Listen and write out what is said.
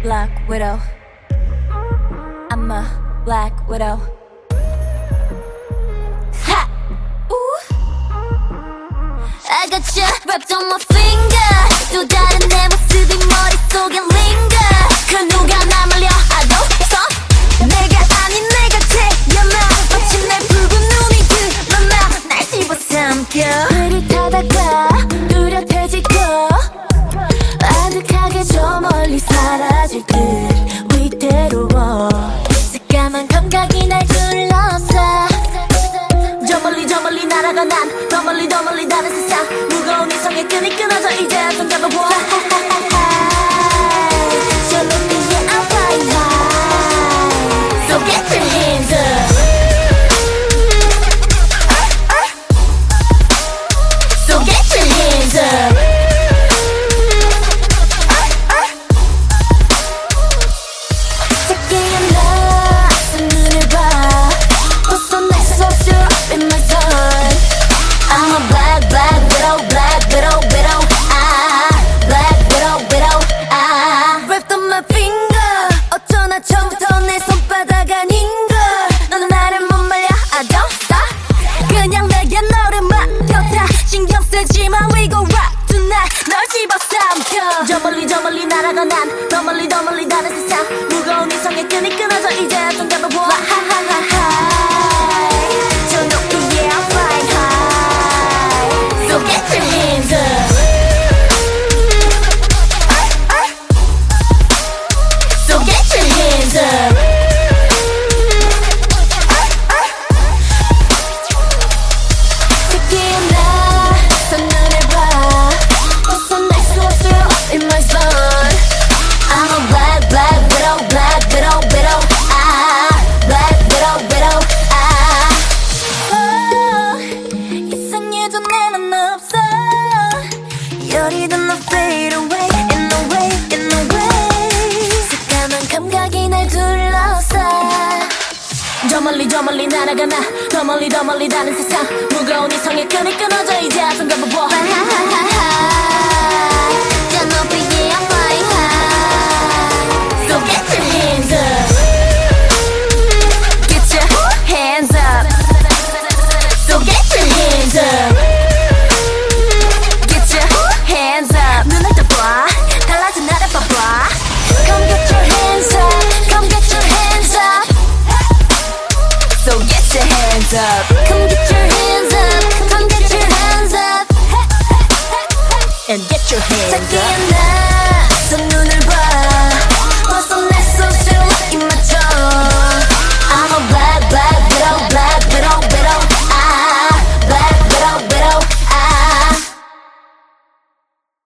Black Widow. I'm a Black Widow. Ha! Ooh. I got you wrapped on my finger. 또 다른 내 모습이 머릿속에 linger. 그 누가 나 말려도 서 내가 아닌 내가 태어나. 마치 내 붉은 눈이 드러나. 날 집어삼켜. 흐릿하다가 뚜렷해지고 아득하게 저 멀리 사라질 듯 위태로워. 새까만 감각이 날 둘러싸. 저 멀리 날아가 난 더 멀리 다른 세상. 무거운 이성의 끈이 끊어져 이제 좀 잡아봐. 저 높이에 I'm flying high. So get your hands up. So get your hands up. 작게 일어나 눈을 봐. 벗어날 수 없어 in my zone. I'm a black widow, black widow, wrapped on my finger. 어쩌나 처음부터 내 손바닥 아닌걸. 너는 나를 못 말려, I don't stop. 그냥 내게 너를 맡겨다. 신경 쓰지 마, we gon' rock tonight. 널 집어삼켜. 저 멀리 날아가 난 더 멀리 다른 세상. 무거운 이성의 끈이 끊어져 이제 좀 잡아봐. 저 높이에 I'm flying high. So get your hands up. So get your hands up. 작게 일어나 눈을 봐. 벗어날 수 없어 in my zone. I'm a black widow, black widow. 이상해도 내는 없어. 열이든 너 fade away in the way. 새까만 감각이 날 둘러싸. 저 멀리 날아가 나 더 멀리 다른 세상. 무거운 이성의 끈이 끊어져 이제 좀 잡아봐. 저 높이에 I'm flying high. So get your hands up. Get your hands up. So get your hands up. Get your hands up. 눈을 떠봐. 달라진 나를 봐봐. Come get your hands up. Come get your hands up. So get your hands up.